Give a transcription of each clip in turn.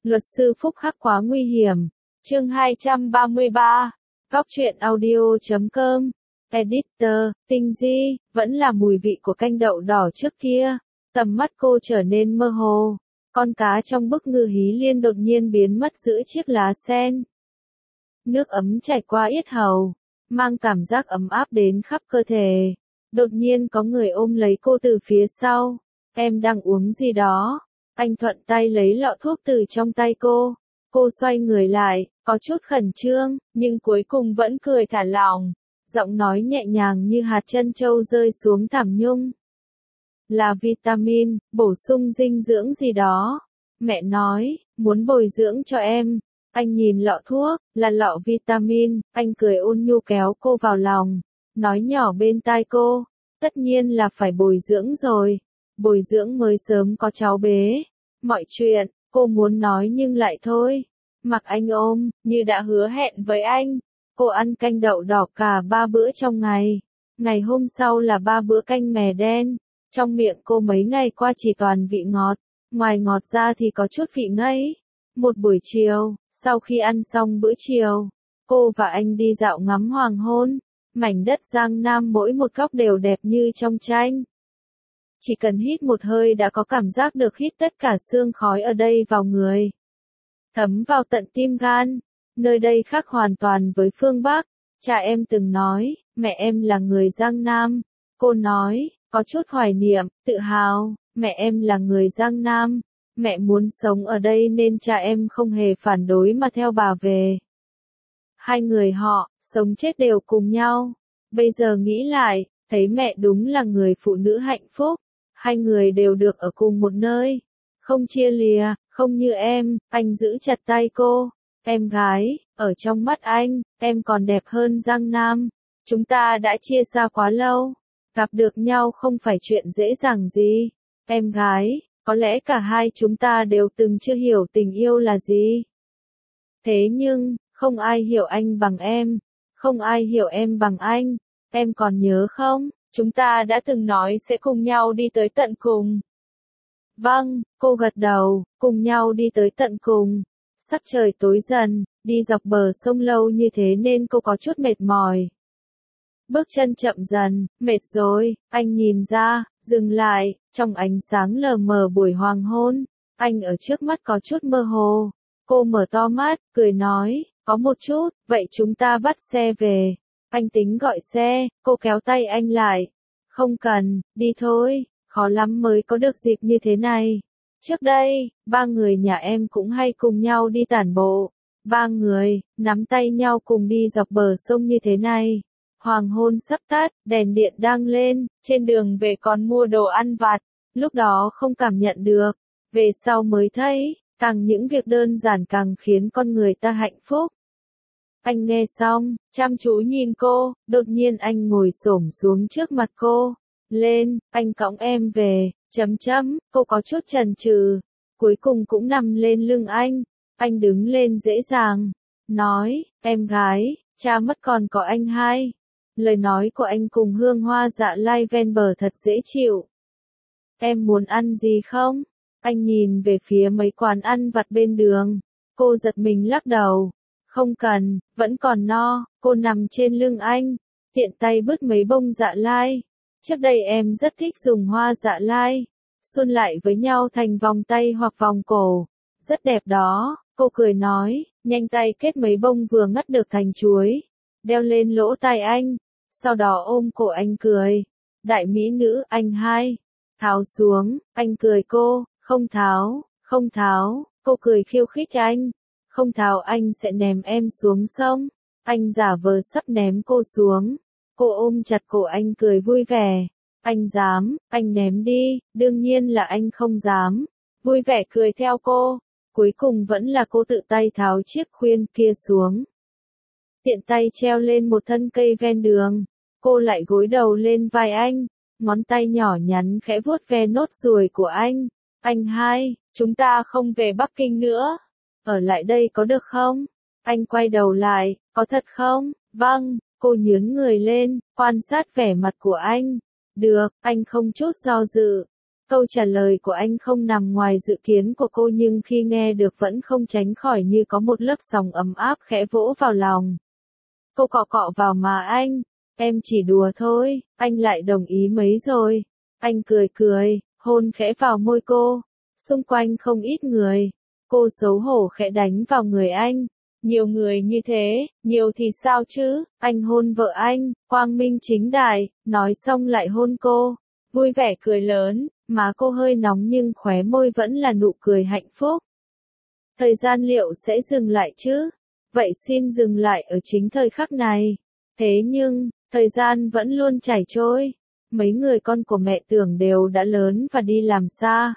Luật sư phúc hắc quá nguy hiểm. Chương 233. Góc truyện audio.com. Editor, Tinh Di, vẫn là mùi vị của canh đậu đỏ trước kia. Tầm mắt cô trở nên mơ hồ. Con cá trong bức ngư hí liên đột nhiên biến mất giữa chiếc lá sen. Nước ấm chảy qua yết hầu, mang cảm giác ấm áp đến khắp cơ thể. Đột nhiên có người ôm lấy cô từ phía sau. Em đang uống gì đó? Anh thuận tay lấy lọ thuốc từ trong tay cô. Cô xoay người lại, có chút khẩn trương, nhưng cuối cùng vẫn cười thả lỏng. Giọng nói nhẹ nhàng như hạt trân châu rơi xuống thảm nhung. Là vitamin, bổ sung dinh dưỡng gì đó. Mẹ nói, muốn bồi dưỡng cho em. Anh nhìn lọ thuốc, là lọ vitamin, anh cười ôn nhu kéo cô vào lòng. Nói nhỏ bên tai cô, tất nhiên là phải bồi dưỡng rồi. Bồi dưỡng mới sớm có cháu bế. Mọi chuyện, cô muốn nói nhưng lại thôi. Mặc anh ôm, như đã hứa hẹn với anh. Cô ăn canh đậu đỏ cả 3 bữa trong ngày. Ngày hôm sau là 3 bữa canh mè đen. Trong miệng cô mấy ngày qua chỉ toàn vị ngọt. Ngoài ngọt ra thì có chút vị ngấy. Một buổi chiều, sau khi ăn xong bữa chiều, cô và anh đi dạo ngắm hoàng hôn. Mảnh đất Giang Nam mỗi một góc đều đẹp như trong tranh. Chỉ cần hít một hơi đã có cảm giác được hít tất cả sương khói ở đây vào người. Thấm vào tận tim gan. Nơi đây khác hoàn toàn với phương Bắc. Cha em từng nói, mẹ em là người Giang Nam. Cô nói, có chút hoài niệm, tự hào, mẹ em là người Giang Nam. Mẹ muốn sống ở đây nên cha em không hề phản đối mà theo bà về. Hai người họ, sống chết đều cùng nhau. Bây giờ nghĩ lại, thấy mẹ đúng là người phụ nữ hạnh phúc. Hai người đều được ở cùng một nơi. Không chia lìa, không như em, anh giữ chặt tay cô. Em gái, ở trong mắt anh, em còn đẹp hơn Giang Nam. Chúng ta đã chia xa quá lâu. Gặp được nhau không phải chuyện dễ dàng gì. Em gái, có lẽ cả hai chúng ta đều từng chưa hiểu tình yêu là gì. Thế nhưng, không ai hiểu anh bằng em. Không ai hiểu em bằng anh. Em còn nhớ không? Chúng ta đã từng nói sẽ cùng nhau đi tới tận cùng. Vâng, cô gật đầu, cùng nhau đi tới tận cùng. Sắc trời tối dần, đi dọc bờ sông lâu như thế nên cô có chút mệt mỏi. Bước chân chậm dần, mệt rồi, anh nhìn ra, dừng lại, trong ánh sáng lờ mờ buổi hoàng hôn. Anh ở trước mắt có chút mơ hồ. Cô mở to mắt, cười nói, có một chút, vậy chúng ta bắt xe về. Anh tính gọi xe, cô kéo tay anh lại. Không cần, đi thôi, khó lắm mới có được dịp như thế này. Trước đây, 3 người nhà em cũng hay cùng nhau đi tản bộ. 3 người, nắm tay nhau cùng đi dọc bờ sông như thế này. Hoàng hôn sắp tắt, đèn điện đang lên, trên đường về còn mua đồ ăn vặt. Lúc đó không cảm nhận được, về sau mới thấy, càng những việc đơn giản càng khiến con người ta hạnh phúc. Anh nghe xong, chăm chú nhìn cô, đột nhiên anh ngồi xổm xuống trước mặt cô. Lên, anh cõng em về, cô có chút chần chừ, cuối cùng cũng nằm lên lưng anh. Anh đứng lên dễ dàng, nói, em gái, cha mất còn có anh hai. Lời nói của anh cùng hương hoa dạ lai ven bờ thật dễ chịu. Em muốn ăn gì không? Anh nhìn về phía mấy quán ăn vặt bên đường. Cô giật mình lắc đầu. Không cần, vẫn còn no. Cô nằm trên lưng anh, tiện tay bứt mấy bông dạ lai. Trước đây em rất thích dùng hoa dạ lai, xun lại với nhau thành vòng tay hoặc vòng cổ. Rất đẹp đó, cô cười nói, nhanh tay kết mấy bông vừa ngắt được thành chuối. Đeo lên lỗ tai anh, sau đó ôm cổ anh cười. Đại mỹ nữ anh hai. Tháo xuống, anh cười cô, không tháo, không tháo, cô cười khiêu khích anh. Không tháo anh sẽ ném em xuống sông. Anh giả vờ sắp ném cô xuống. Cô ôm chặt cổ anh cười vui vẻ. Anh dám, anh ném đi, đương nhiên là anh không dám. Vui vẻ cười theo cô. Cuối cùng vẫn là cô tự tay tháo chiếc khuyên kia xuống. Tiện tay treo lên một thân cây ven đường. Cô lại gối đầu lên vai anh. Ngón tay nhỏ nhắn khẽ vuốt ve nốt ruồi của anh. Anh hai, chúng ta không về Bắc Kinh nữa. Ở lại đây có được không? Anh quay đầu lại, có thật không? Vâng, cô nhướng người lên, quan sát vẻ mặt của anh. Được, anh không chút do dự. Câu trả lời của anh không nằm ngoài dự kiến của cô nhưng khi nghe được vẫn không tránh khỏi như có một lớp sóng ấm áp khẽ vỗ vào lòng. Cô cọ cọ vào má anh, em chỉ đùa thôi, anh lại đồng ý mấy rồi. Anh cười cười, hôn khẽ vào môi cô, xung quanh không ít người. Cô xấu hổ khẽ đánh vào người anh. Nhiều người như thế, nhiều thì sao chứ, anh hôn vợ anh, quang minh chính đại, nói xong lại hôn cô. Vui vẻ cười lớn, má cô hơi nóng nhưng khóe môi vẫn là nụ cười hạnh phúc. Thời gian liệu sẽ dừng lại chứ? Vậy xin dừng lại ở chính thời khắc này. Thế nhưng, thời gian vẫn luôn chảy trôi. Mấy người con của mẹ Tưởng đều đã lớn và đi làm xa.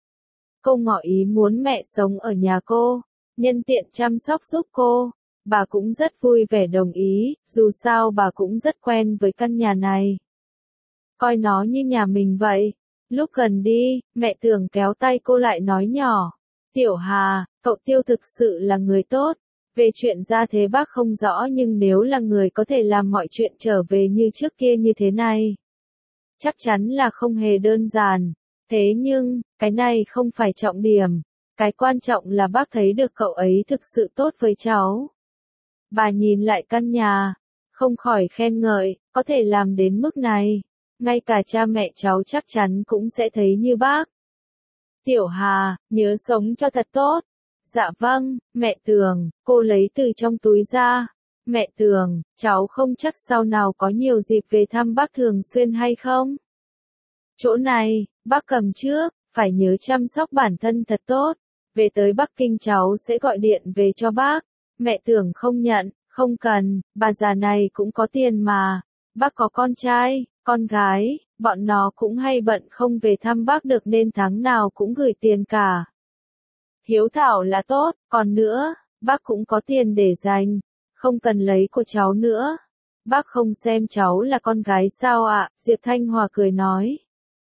Cô ngỏ ý muốn mẹ sống ở nhà cô, nhân tiện chăm sóc giúp cô. Bà cũng rất vui vẻ đồng ý, dù sao bà cũng rất quen với căn nhà này. Coi nó như nhà mình vậy. Lúc gần đi, mẹ Tưởng kéo tay cô lại nói nhỏ. Tiểu Hà, cậu Tiêu thực sự là người tốt. Về chuyện gia thế bác không rõ nhưng nếu là người có thể làm mọi chuyện trở về như trước kia như thế này, chắc chắn là không hề đơn giản. Thế nhưng, cái này không phải trọng điểm. Cái quan trọng là bác thấy được cậu ấy thực sự tốt với cháu. Bà nhìn lại căn nhà, không khỏi khen ngợi, có thể làm đến mức này. Ngay cả cha mẹ cháu chắc chắn cũng sẽ thấy như bác. Tiểu Hà, nhớ sống cho thật tốt. Dạ vâng, mẹ Tường, cô lấy từ trong túi ra. Mẹ Tường, cháu không chắc sau nào có nhiều dịp về thăm bác thường xuyên hay không? Chỗ này, bác cầm trước, phải nhớ chăm sóc bản thân thật tốt. Về tới Bắc Kinh cháu sẽ gọi điện về cho bác. Mẹ Tường không nhận, không cần, bà già này cũng có tiền mà. Bác có con trai, con gái, bọn nó cũng hay bận không về thăm bác được nên tháng nào cũng gửi tiền cả. Hiếu thảo là tốt, còn nữa, bác cũng có tiền để dành, không cần lấy của cháu nữa. Bác không xem cháu là con gái sao ạ? Diệp Thanh Hòa cười nói.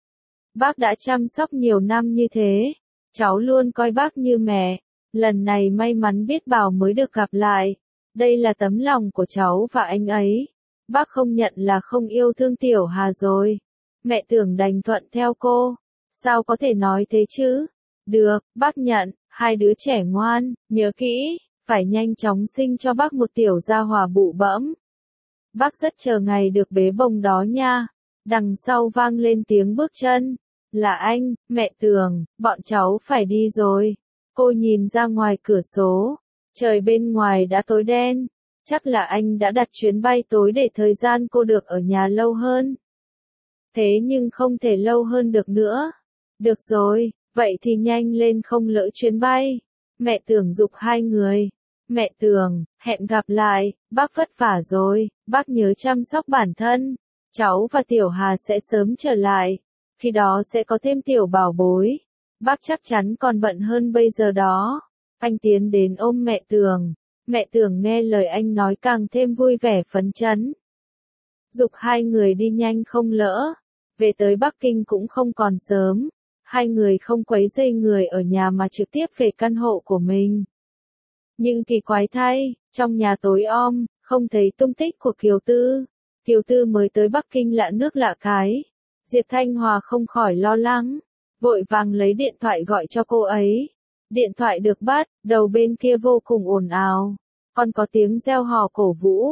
Bác đã chăm sóc nhiều năm như thế, cháu luôn coi bác như mẹ, lần này may mắn biết Bảo mới được gặp lại. Đây là tấm lòng của cháu và anh ấy. Bác không nhận là không yêu thương Tiểu Hà rồi. Mẹ Tưởng đành thuận theo cô. Sao có thể nói thế chứ? Được, bác nhận, hai đứa trẻ ngoan, nhớ kỹ, phải nhanh chóng sinh cho bác một tiểu gia hỏa bụ bẫm. Bác rất chờ ngày được bế bồng đó nha. Đằng sau vang lên tiếng bước chân. Là anh, mẹ Tường, bọn cháu phải đi rồi. Cô nhìn ra ngoài cửa sổ. Trời bên ngoài đã tối đen. Chắc là anh đã đặt chuyến bay tối để thời gian cô được ở nhà lâu hơn. Thế nhưng không thể lâu hơn được nữa. Được rồi, vậy thì nhanh lên không lỡ chuyến bay. Mẹ Tưởng giục hai người. Mẹ Tường, hẹn gặp lại, bác vất vả rồi, bác nhớ chăm sóc bản thân. Cháu và Tiểu Hà sẽ sớm trở lại. Khi đó sẽ có thêm tiểu bảo bối. Bác chắc chắn còn bận hơn bây giờ đó. Anh tiến đến ôm mẹ Tường. Mẹ Tường nghe lời anh nói càng thêm vui vẻ phấn chấn. Giục hai người đi nhanh không lỡ. Về tới Bắc Kinh cũng không còn sớm. Hai người không quấy rầy người ở nhà mà trực tiếp về căn hộ của mình. Nhưng kỳ quái thay, trong nhà tối om, không thấy tung tích của Kiều Tư. Kiều Tư mới tới Bắc Kinh lạ nước lạ cái. Diệp Thanh Hòa không khỏi lo lắng. Vội vàng lấy điện thoại gọi cho cô ấy. Điện thoại được bắt, đầu bên kia vô cùng ồn ào. Còn có tiếng reo hò cổ vũ.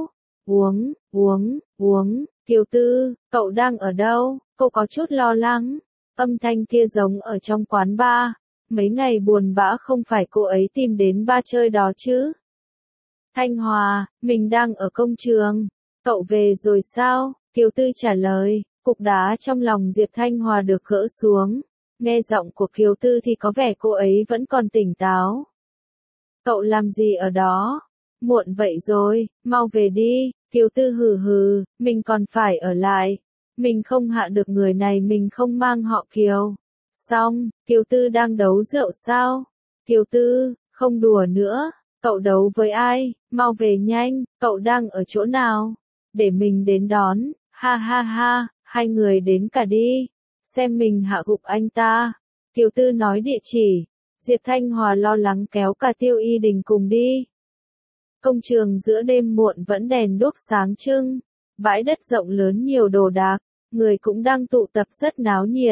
Uống, Kiều Tư, cậu đang ở đâu? Cô có chút lo lắng. Âm thanh kia giống ở trong quán bar. Mấy ngày buồn bã không phải cô ấy tìm đến bar chơi đó chứ? Thanh Hòa, mình đang ở công trường. Cậu về rồi sao? Kiều Tư trả lời. Cục đá trong lòng Diệp Thanh Hòa được gỡ xuống. Nghe giọng của Kiều Tư thì có vẻ cô ấy vẫn còn tỉnh táo. Cậu làm gì ở đó? Muộn vậy rồi, mau về đi. Kiều Tư hừ hừ, mình còn phải ở lại. Mình không hạ được người này, mình không mang họ Kiều. Xong, Kiều Tư đang đấu rượu sao? Kiều Tư, không đùa nữa. Cậu đấu với ai? Mau về nhanh, cậu đang ở chỗ nào? Để mình đến đón. Ha ha ha, hai người đến cả đi. Xem mình hạ gục anh ta. Kiều Tư nói địa chỉ. Diệp Thanh Hòa lo lắng kéo cả Tiêu Y Đình cùng đi. Công trường giữa đêm muộn vẫn đèn đuốc sáng trưng. Bãi đất rộng lớn nhiều đồ đạc. Người cũng đang tụ tập rất náo nhiệt.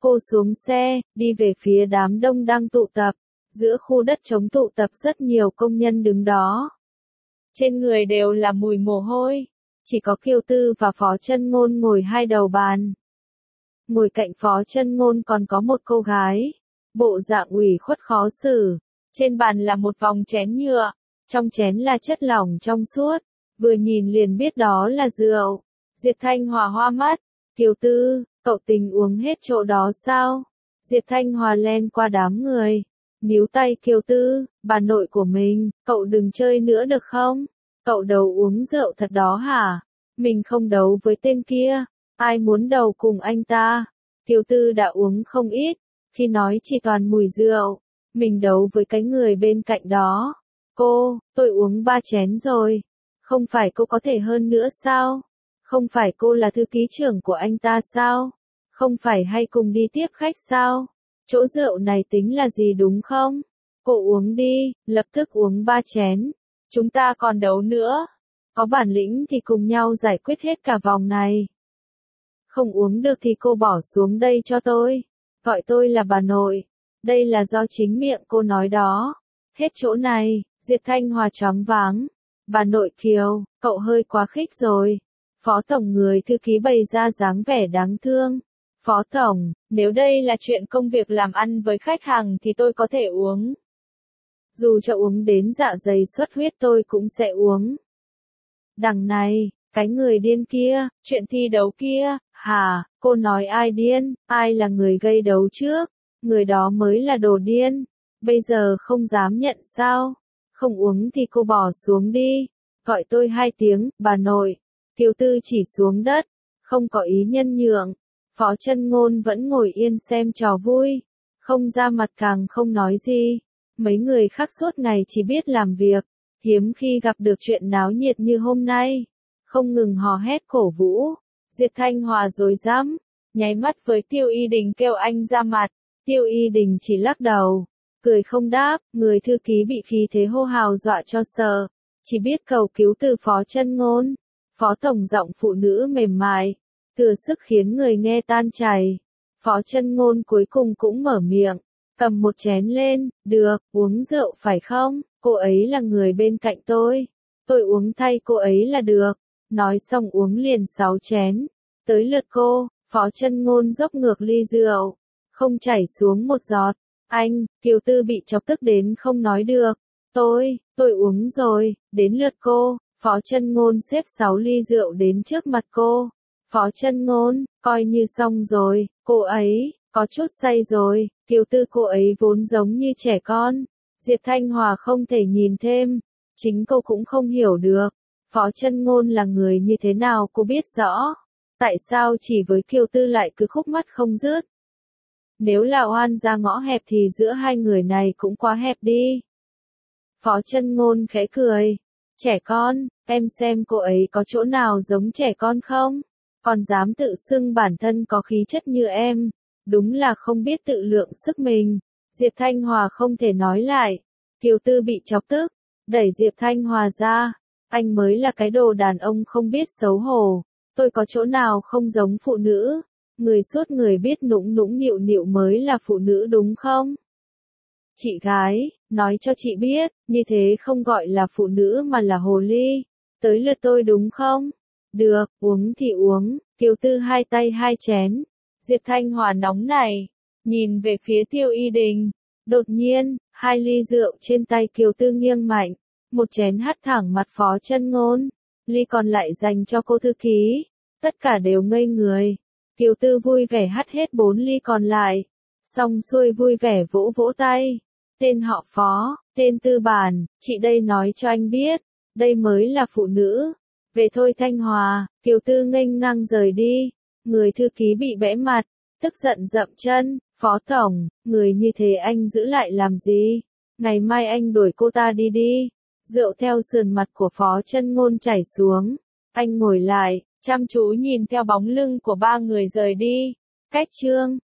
Cô xuống xe, đi về phía đám đông đang tụ tập. Giữa khu đất trống tụ tập rất nhiều công nhân đứng đó. Trên người đều là mùi mồ hôi. Chỉ có Kiều Tư và Phó Chân Ngôn ngồi hai đầu bàn. Ngồi cạnh Phó Chân Ngôn còn có một cô gái. Bộ dạng ủy khuất khó xử. Trên bàn là một vòng chén nhựa. Trong chén là chất lỏng trong suốt. Vừa nhìn liền biết đó là rượu. Diệp Thanh Hòa hoa mắt. Kiều Tư, cậu tính uống hết chỗ đó sao? Diệp Thanh Hòa len qua đám người. Níu tay Kiều Tư, bà nội của mình, cậu đừng chơi nữa được không? Cậu đầu uống rượu thật đó hả? Mình không đấu với tên kia. Ai muốn đầu cùng anh ta? Kiều Tư đã uống không ít. Khi nói chỉ toàn mùi rượu. Mình đấu với cái người bên cạnh đó. Tôi uống 3 chén rồi. Không phải cô có thể hơn nữa sao? Không phải cô là thư ký trưởng của anh ta sao? Không phải hay cùng đi tiếp khách sao? Chỗ rượu này tính là gì đúng không? Cô uống đi, lập tức uống 3 chén. Chúng ta còn đấu nữa. Có bản lĩnh thì cùng nhau giải quyết hết cả vòng này. Không uống được thì cô bỏ xuống đây cho tôi. Gọi tôi là bà nội. Đây là do chính miệng cô nói đó. Hết chỗ này, Diệp Thanh Hòa choáng váng. Bà nội Kiều, cậu hơi quá khích rồi. Phó tổng người thư ký bày ra dáng vẻ đáng thương. Phó tổng, nếu đây là chuyện công việc làm ăn với khách hàng thì tôi có thể uống. Dù cho uống đến dạ dày xuất huyết tôi cũng sẽ uống. Đằng này, cái người điên kia, chuyện thi đấu kia, hả, cô nói ai điên, ai là người gây đấu trước, người đó mới là đồ điên, bây giờ không dám nhận sao, không uống thì cô bỏ xuống đi, gọi tôi 2 tiếng, bà nội. Kiều Tư chỉ xuống đất, không có ý nhân nhượng. Phó Chân Ngôn vẫn ngồi yên xem trò vui, không ra mặt càng không nói gì. Mấy người khác suốt ngày chỉ biết làm việc, hiếm khi gặp được chuyện náo nhiệt như hôm nay. Không ngừng hò hét cổ vũ. Diệp Thanh Hòa rối rắm, nháy mắt với Tiêu Y Đình kêu anh ra mặt. Tiêu Y Đình chỉ lắc đầu, cười không đáp, người thư ký bị khí thế hô hào dọa cho sợ, chỉ biết cầu cứu từ Phó Chân Ngôn. Phó tổng giọng phụ nữ mềm mại, thừa sức khiến người nghe tan chảy. Phó Chân Ngôn cuối cùng cũng mở miệng, cầm một chén lên, được, uống rượu phải không? Cô ấy là người bên cạnh tôi uống thay cô ấy là được. Nói xong uống liền 6 chén. Tới lượt cô, Phó Chân Ngôn dốc ngược ly rượu, không chảy xuống một giọt. Anh, Kiều Tư bị chọc tức đến không nói được. Tôi uống rồi, đến lượt cô. Phó Chân Ngôn xếp 6 ly rượu đến trước mặt cô. Phó Chân Ngôn, coi như xong rồi, cô ấy, có chút say rồi, Kiều Tư cô ấy vốn giống như trẻ con. Diệp Thanh Hòa không thể nhìn thêm, chính cô cũng không hiểu được. Phó Chân Ngôn là người như thế nào cô biết rõ. Tại sao chỉ với Kiều Tư lại cứ khúc mắc không dứt? Nếu là oan ra ngõ hẹp thì giữa hai người này cũng quá hẹp đi. Phó Chân Ngôn khẽ cười. Trẻ con, em xem cô ấy có chỗ nào giống trẻ con không? Còn dám tự xưng bản thân có khí chất như em. Đúng là không biết tự lượng sức mình. Diệp Thanh Hòa không thể nói lại. Kiều Tư bị chọc tức, đẩy Diệp Thanh Hòa ra. Anh mới là cái đồ đàn ông không biết xấu hổ. Tôi có chỗ nào không giống phụ nữ? Người suốt người biết nũng nũng nịu nịu mới là phụ nữ đúng không? Chị gái, nói cho chị biết, như thế không gọi là phụ nữ mà là hồ ly. Tới lượt tôi đúng không? Được, uống thì uống. Kiều Tư 2 tay 2 chén. Diệp Thanh Hòa nóng này, nhìn về phía Tiêu Y Đình. Đột nhiên, 2 ly rượu trên tay Kiều Tư nghiêng mạnh. Một chén hắt thẳng mặt Phó Chân Ngôn. Ly còn lại dành cho cô thư ký. Tất cả đều ngây người. Kiều Tư vui vẻ hắt hết 4 ly còn lại. Xong xuôi vui vẻ vỗ vỗ tay. Tên họ Phó, tên Tư Bản, chị đây nói cho anh biết. Đây mới là phụ nữ. Về thôi Thanh Hòa. Kiều Tư nghênh ngang rời đi. Người thư ký bị bẽ mặt, tức giận dậm chân. Phó tổng, người như thế anh giữ lại làm gì? Ngày mai anh đuổi cô ta đi đi. Rượu theo sườn mặt của Phó Chân Ngôn chảy xuống. Anh ngồi lại, chăm chú nhìn theo bóng lưng của 3 người rời đi. Cách chương